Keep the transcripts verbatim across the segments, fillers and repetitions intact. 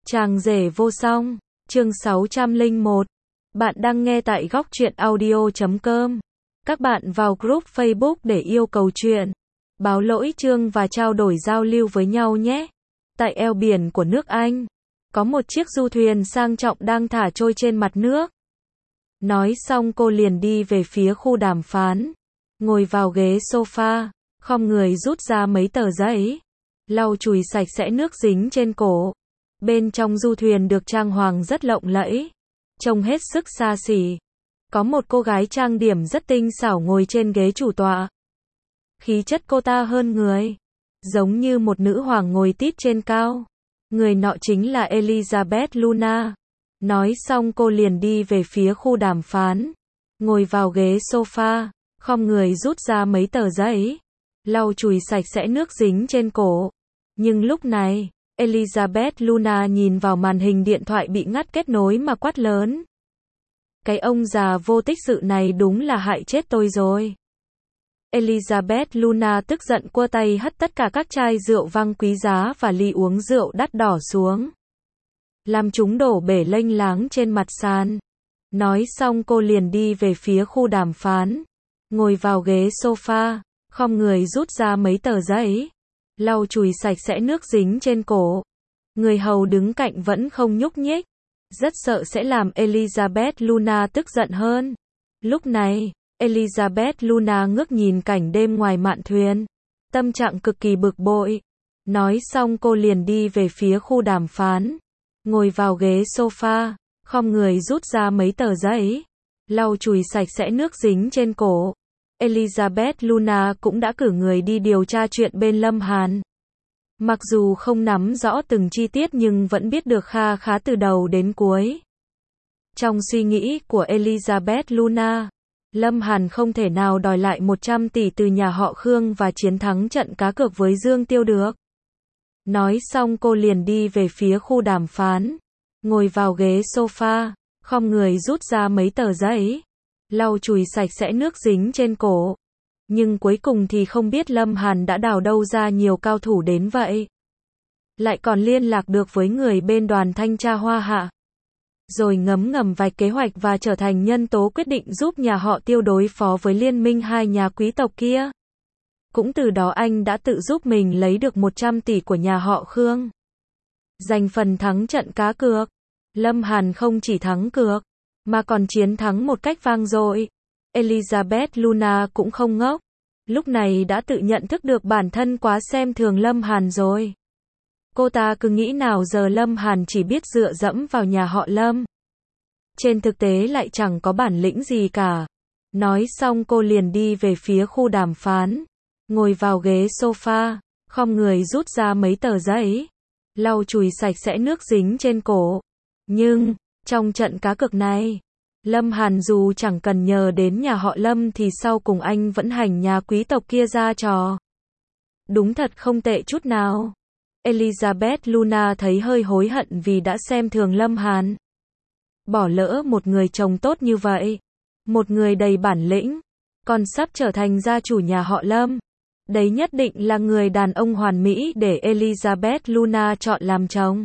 Chàng rể vô song, chương sáu trăm lẻ một. Bạn đang nghe tại góc truyện audio chấm com. Các bạn vào group Facebook để yêu cầu chuyện, báo lỗi chương và trao đổi giao lưu với nhau nhé. Tại eo biển của nước Anh, có một chiếc du thuyền sang trọng đang thả trôi trên mặt nước. Nói xong cô liền đi về phía khu đàm phán, ngồi vào ghế sofa, khom người rút ra mấy tờ giấy, lau chùi sạch sẽ nước dính trên cổ. Bên trong du thuyền được trang hoàng rất lộng lẫy, trông hết sức xa xỉ. Có một cô gái trang điểm rất tinh xảo ngồi trên ghế chủ tọa. Khí chất cô ta hơn người, giống như một nữ hoàng ngồi tít trên cao. Người nọ chính là Elizabeth Luna. Nói xong cô liền đi về phía khu đàm phán, ngồi vào ghế sofa, khom người rút ra mấy tờ giấy, lau chùi sạch sẽ nước dính trên cổ. Nhưng lúc này, Elizabeth Luna nhìn vào màn hình điện thoại bị ngắt kết nối mà quát lớn. Cái ông già vô tích sự này đúng là hại chết tôi rồi. Elizabeth Luna tức giận quơ tay hất tất cả các chai rượu vang quý giá và ly uống rượu đắt đỏ xuống, làm chúng đổ bể lênh láng trên mặt sàn. Nói xong cô liền đi về phía khu đàm phán, ngồi vào ghế sofa, khom người rút ra mấy tờ giấy, lau chùi sạch sẽ nước dính trên cổ. Người hầu đứng cạnh vẫn không nhúc nhích, rất sợ sẽ làm Elizabeth Luna tức giận hơn. Lúc này, Elizabeth Luna ngước nhìn cảnh đêm ngoài mạn thuyền, tâm trạng cực kỳ bực bội. Nói xong cô liền đi về phía khu đàm phán, ngồi vào ghế sofa, khom người rút ra mấy tờ giấy, lau chùi sạch sẽ nước dính trên cổ. Elizabeth Luna cũng đã cử người đi điều tra chuyện bên Lâm Hàn. Mặc dù không nắm rõ từng chi tiết nhưng vẫn biết được kha khá từ đầu đến cuối. Trong suy nghĩ của Elizabeth Luna, Lâm Hàn không thể nào đòi lại một trăm tỷ từ nhà họ Khương và chiến thắng trận cá cược với Dương Tiêu được. Nói xong cô liền đi về phía khu đàm phán, ngồi vào ghế sofa, khom người rút ra mấy tờ giấy, lau chùi sạch sẽ nước dính trên cổ. Nhưng cuối cùng thì không biết Lâm Hàn đã đào đâu ra nhiều cao thủ đến vậy. Lại còn liên lạc được với người bên đoàn thanh tra Hoa Hạ. Rồi ngấm ngầm vạch kế hoạch và trở thành nhân tố quyết định giúp nhà họ Tiêu đối phó với liên minh hai nhà quý tộc kia. Cũng từ đó anh đã tự giúp mình lấy được một trăm tỷ của nhà họ Khương. Giành phần thắng trận cá cược. Lâm Hàn không chỉ thắng cược, mà còn chiến thắng một cách vang dội. Elizabeth Luna cũng không ngốc. Lúc này đã tự nhận thức được bản thân quá xem thường Lâm Hàn rồi. Cô ta cứ nghĩ nào giờ Lâm Hàn chỉ biết dựa dẫm vào nhà họ Lâm. Trên thực tế lại chẳng có bản lĩnh gì cả. Nói xong cô liền đi về phía khu đàm phán, ngồi vào ghế sofa, khom người rút ra mấy tờ giấy, lau chùi sạch sẽ nước dính trên cổ. Nhưng, trong trận cá cược này, Lâm Hàn dù chẳng cần nhờ đến nhà họ Lâm thì sau cùng anh vẫn hành nhà quý tộc kia ra trò. Đúng thật không tệ chút nào. Elizabeth Luna thấy hơi hối hận vì đã xem thường Lâm Hàn. Bỏ lỡ một người chồng tốt như vậy, một người đầy bản lĩnh, còn sắp trở thành gia chủ nhà họ Lâm. Đấy nhất định là người đàn ông hoàn mỹ để Elizabeth Luna chọn làm chồng.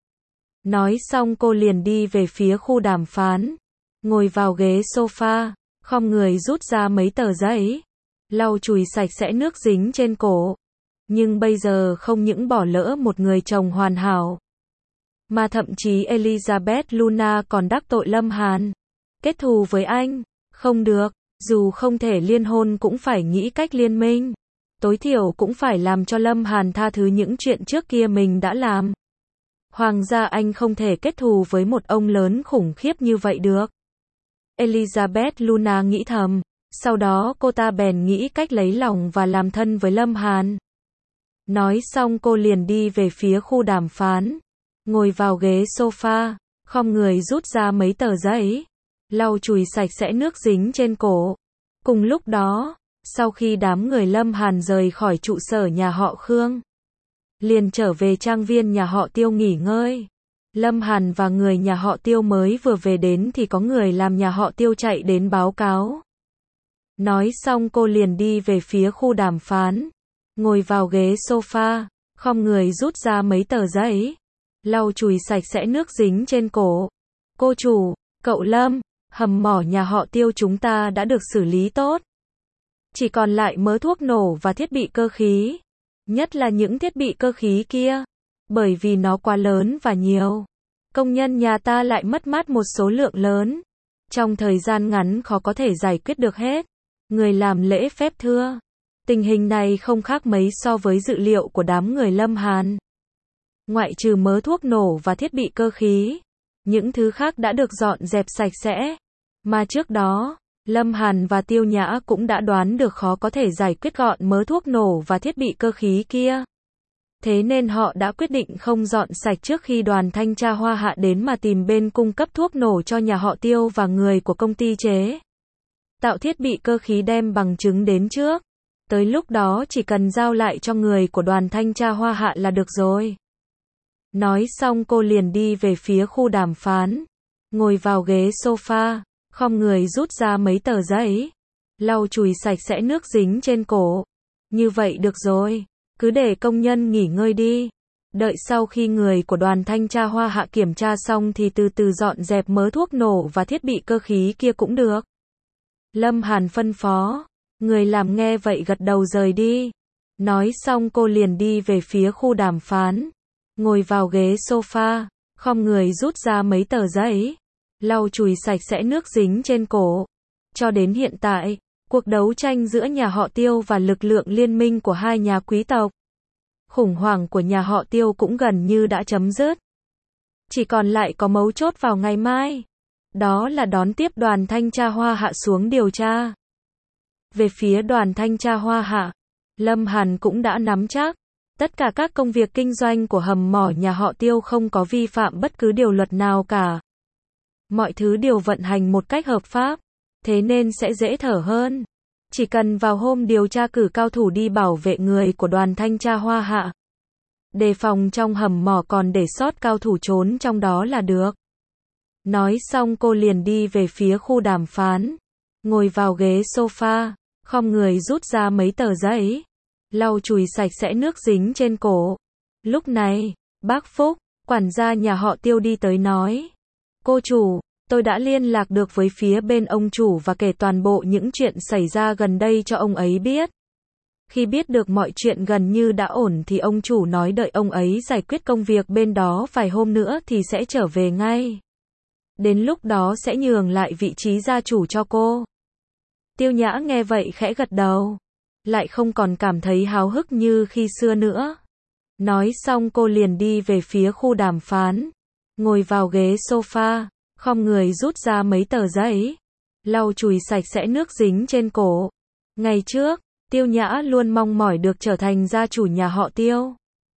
Nói xong cô liền đi về phía khu đàm phán, ngồi vào ghế sofa, khom người rút ra mấy tờ giấy, lau chùi sạch sẽ nước dính trên cổ. Nhưng bây giờ không những bỏ lỡ một người chồng hoàn hảo, mà thậm chí Elizabeth Luna còn đắc tội Lâm Hàn. Kết thù với anh, không được, dù không thể liên hôn cũng phải nghĩ cách liên minh. Tối thiểu cũng phải làm cho Lâm Hàn tha thứ những chuyện trước kia mình đã làm. Hoàng gia Anh không thể kết thù với một ông lớn khủng khiếp như vậy được. Elizabeth Luna nghĩ thầm, sau đó cô ta bèn nghĩ cách lấy lòng và làm thân với Lâm Hàn. Nói xong cô liền đi về phía khu đàm phán, ngồi vào ghế sofa, khom người rút ra mấy tờ giấy, lau chùi sạch sẽ nước dính trên cổ. Cùng lúc đó, sau khi đám người Lâm Hàn rời khỏi trụ sở nhà họ Khương, liền trở về trang viên nhà họ Tiêu nghỉ ngơi. Lâm Hàn và người nhà họ Tiêu mới vừa về đến thì có người làm nhà họ Tiêu chạy đến báo cáo. Nói xong cô liền đi về phía khu đàm phán, ngồi vào ghế sofa, khom người rút ra mấy tờ giấy, lau chùi sạch sẽ nước dính trên cổ. Cô chủ, cậu Lâm, hầm mỏ nhà họ Tiêu chúng ta đã được xử lý tốt. Chỉ còn lại mớ thuốc nổ và thiết bị cơ khí. Nhất là những thiết bị cơ khí kia. Bởi vì nó quá lớn và nhiều. Công nhân nhà ta lại mất mát một số lượng lớn. Trong thời gian ngắn khó có thể giải quyết được hết. Người làm lễ phép thưa. Tình hình này không khác mấy so với dự liệu của đám người Lâm Hàn. Ngoại trừ mớ thuốc nổ và thiết bị cơ khí, những thứ khác đã được dọn dẹp sạch sẽ. Mà trước đó, Lâm Hàn và Tiêu Nhã cũng đã đoán được khó có thể giải quyết gọn mớ thuốc nổ và thiết bị cơ khí kia. Thế nên họ đã quyết định không dọn sạch trước khi đoàn thanh tra Hoa Hạ đến mà tìm bên cung cấp thuốc nổ cho nhà họ Tiêu và người của công ty chế tạo thiết bị cơ khí đem bằng chứng đến trước. Tới lúc đó chỉ cần giao lại cho người của đoàn thanh tra Hoa Hạ là được rồi. Nói xong cô liền đi về phía khu đàm phán. Ngồi vào ghế sofa, khom người rút ra mấy tờ giấy. Lau chùi sạch sẽ nước dính trên cổ. Như vậy được rồi. Cứ để công nhân nghỉ ngơi đi. Đợi sau khi người của đoàn thanh tra Hoa Hạ kiểm tra xong thì từ từ dọn dẹp mớ thuốc nổ và thiết bị cơ khí kia cũng được. Lâm Hàn phân phó. Người làm nghe vậy gật đầu rời đi. Nói xong cô liền đi về phía khu đàm phán. Ngồi vào ghế sofa, khom người rút ra mấy tờ giấy. Lau chùi sạch sẽ nước dính trên cổ. Cho đến hiện tại, cuộc đấu tranh giữa nhà họ Tiêu và lực lượng liên minh của hai nhà quý tộc, khủng hoảng của nhà họ Tiêu cũng gần như đã chấm dứt. Chỉ còn lại có mấu chốt vào ngày mai. Đó là đón tiếp đoàn thanh tra Hoa Hạ xuống điều tra. Về phía đoàn thanh tra Hoa Hạ, Lâm Hàn cũng đã nắm chắc. Tất cả các công việc kinh doanh của hầm mỏ nhà họ Tiêu không có vi phạm bất cứ điều luật nào cả. Mọi thứ đều vận hành một cách hợp pháp. Thế nên sẽ dễ thở hơn. Chỉ cần vào hôm điều tra cử cao thủ đi bảo vệ người của đoàn thanh tra Hoa Hạ. Đề phòng trong hầm mỏ còn để sót cao thủ trốn trong đó là được. Nói xong cô liền đi về phía khu đàm phán. Ngồi vào ghế sofa, khom người rút ra mấy tờ giấy. Lau chùi sạch sẽ nước dính trên cổ. Lúc này, bác Phúc, quản gia nhà họ Tiêu đi tới nói. Cô chủ, tôi đã liên lạc được với phía bên ông chủ và kể toàn bộ những chuyện xảy ra gần đây cho ông ấy biết. Khi biết được mọi chuyện gần như đã ổn thì ông chủ nói đợi ông ấy giải quyết công việc bên đó vài hôm nữa thì sẽ trở về ngay. Đến lúc đó sẽ nhường lại vị trí gia chủ cho cô. Tiêu Nhã nghe vậy khẽ gật đầu. Lại không còn cảm thấy háo hức như khi xưa nữa. Nói xong cô liền đi về phía khu đàm phán. Ngồi vào ghế sofa, khom người rút ra mấy tờ giấy. Lau chùi sạch sẽ nước dính trên cổ. Ngày trước, Tiêu Nhã luôn mong mỏi được trở thành gia chủ nhà họ Tiêu.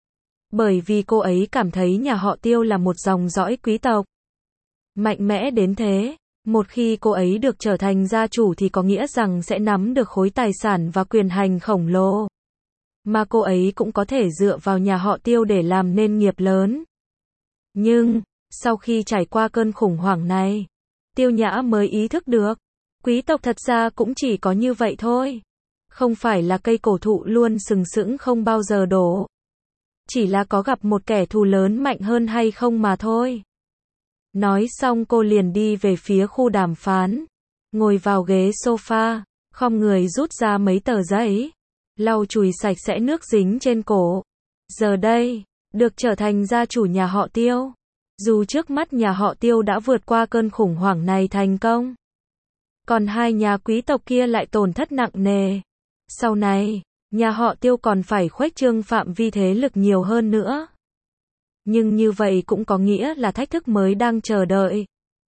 Bởi vì cô ấy cảm thấy nhà họ Tiêu là một dòng dõi quý tộc. Mạnh mẽ đến thế. Một khi cô ấy được trở thành gia chủ thì có nghĩa rằng sẽ nắm được khối tài sản và quyền hành khổng lồ. Mà cô ấy cũng có thể dựa vào nhà họ Tiêu để làm nên nghiệp lớn. Nhưng, sau khi trải qua cơn khủng hoảng này, Tiêu Nhã mới ý thức được, quý tộc thật ra cũng chỉ có như vậy thôi. Không phải là cây cổ thụ luôn sừng sững không bao giờ đổ. Chỉ là có gặp một kẻ thù lớn mạnh hơn hay không mà thôi. Nói xong cô liền đi về phía khu đàm phán. Ngồi vào ghế sofa, khom người rút ra mấy tờ giấy. Lau chùi sạch sẽ nước dính trên cổ. Giờ đây, được trở thành gia chủ nhà họ Tiêu. Dù trước mắt nhà họ Tiêu đã vượt qua cơn khủng hoảng này thành công. Còn hai nhà quý tộc kia lại tổn thất nặng nề. Sau này, nhà họ Tiêu còn phải khuếch trương phạm vi thế lực nhiều hơn nữa. Nhưng như vậy cũng có nghĩa là thách thức mới đang chờ đợi.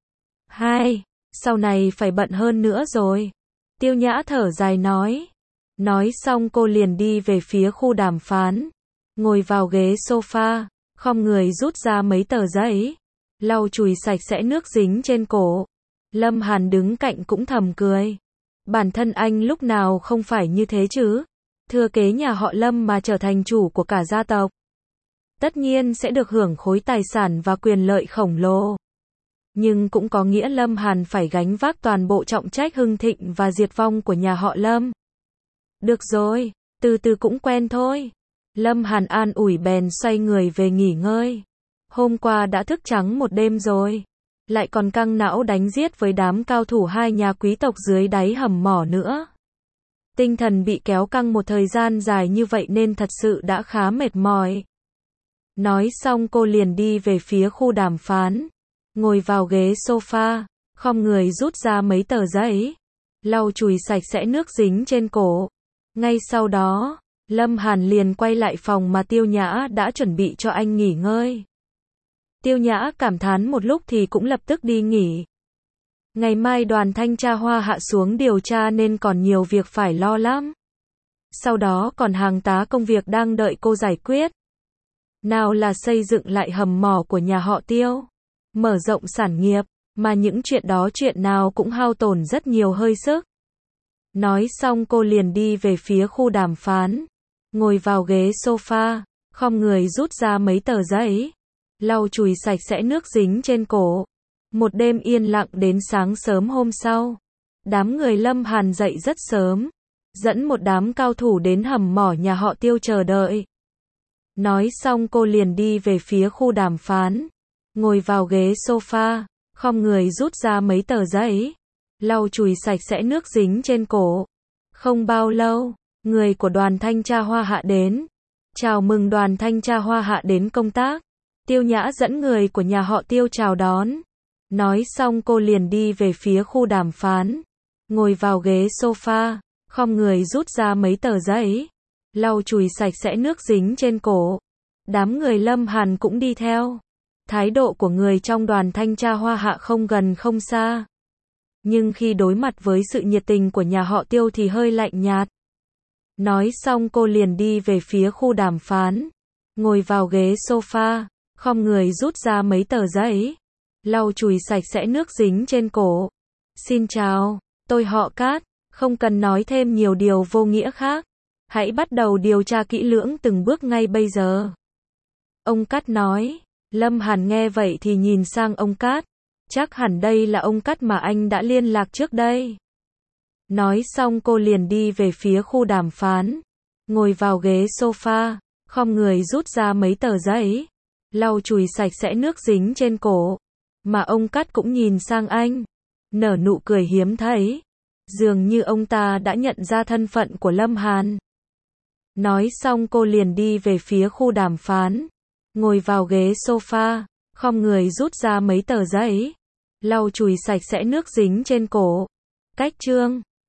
Hai, sau này phải bận hơn nữa rồi. Tiêu Nhã thở dài nói. Nói xong cô liền đi về phía khu đàm phán. Ngồi vào ghế sofa, khom người rút ra mấy tờ giấy. Lau chùi sạch sẽ nước dính trên cổ. Lâm Hàn đứng cạnh cũng thầm cười. Bản thân anh lúc nào không phải như thế chứ. Thừa kế nhà họ Lâm mà trở thành chủ của cả gia tộc. Tất nhiên sẽ được hưởng khối tài sản và quyền lợi khổng lồ. Nhưng cũng có nghĩa Lâm Hàn phải gánh vác toàn bộ trọng trách hưng thịnh và diệt vong của nhà họ Lâm. Được rồi, từ từ cũng quen thôi. Lâm Hàn an ủi bèn xoay người về nghỉ ngơi. Hôm qua đã thức trắng một đêm rồi. Lại còn căng não đánh giết với đám cao thủ hai nhà quý tộc dưới đáy hầm mỏ nữa. Tinh thần bị kéo căng một thời gian dài như vậy nên thật sự đã khá mệt mỏi. Nói xong cô liền đi về phía khu đàm phán. Ngồi vào ghế sofa, khom người rút ra mấy tờ giấy. Lau chùi sạch sẽ nước dính trên cổ. Ngay sau đó, Lâm Hàn liền quay lại phòng mà Tiêu Nhã đã chuẩn bị cho anh nghỉ ngơi. Tiêu Nhã cảm thán một lúc thì cũng lập tức đi nghỉ. Ngày mai đoàn thanh tra Hoa Hạ xuống điều tra nên còn nhiều việc phải lo lắm. Sau đó còn hàng tá công việc đang đợi cô giải quyết. Nào là xây dựng lại hầm mỏ của nhà họ Tiêu, mở rộng sản nghiệp, mà những chuyện đó chuyện nào cũng hao tổn rất nhiều hơi sức. Nói xong cô liền đi về phía khu đàm phán. Ngồi vào ghế sofa, khom người rút ra mấy tờ giấy. Lau chùi sạch sẽ nước dính trên cổ. Một đêm yên lặng đến sáng sớm hôm sau. Đám người Lâm Hàn dậy rất sớm. Dẫn một đám cao thủ đến hầm mỏ nhà họ Tiêu chờ đợi. Nói xong cô liền đi về phía khu đàm phán. Ngồi vào ghế sofa, khom người rút ra mấy tờ giấy. Lau chùi sạch sẽ nước dính trên cổ. Không bao lâu, người của đoàn thanh tra Hoa Hạ đến. Chào mừng đoàn thanh tra Hoa Hạ đến công tác. Tiêu Nhã dẫn người của nhà họ Tiêu chào đón. Nói xong cô liền đi về phía khu đàm phán. Ngồi vào ghế sofa, khom người rút ra mấy tờ giấy. Lau chùi sạch sẽ nước dính trên cổ. Đám người Lâm Hàn cũng đi theo. Thái độ của người trong đoàn thanh tra Hoa Hạ không gần không xa. Nhưng khi đối mặt với sự nhiệt tình của nhà họ Tiêu thì hơi lạnh nhạt. Nói xong cô liền đi về phía khu đàm phán. Ngồi vào ghế sofa, khom người rút ra mấy tờ giấy. Lau chùi sạch sẽ nước dính trên cổ. Xin chào, tôi họ Cát, không cần nói thêm nhiều điều vô nghĩa khác. Hãy bắt đầu điều tra kỹ lưỡng từng bước ngay bây giờ. Ông Cát nói. Lâm Hàn nghe vậy thì nhìn sang ông Cát. Chắc hẳn đây là ông Cát mà anh đã liên lạc trước đây. Nói xong cô liền đi về phía khu đàm phán. Ngồi vào ghế sofa, khom người rút ra mấy tờ giấy. Lau chùi sạch sẽ nước dính trên cổ. Mà ông Cát cũng nhìn sang anh. Nở nụ cười hiếm thấy. Dường như ông ta đã nhận ra thân phận của Lâm Hàn. Nói xong cô liền đi về phía khu đàm phán. Ngồi vào ghế sofa, khom người rút ra mấy tờ giấy. Lau chùi sạch sẽ nước dính trên cổ. Cách chương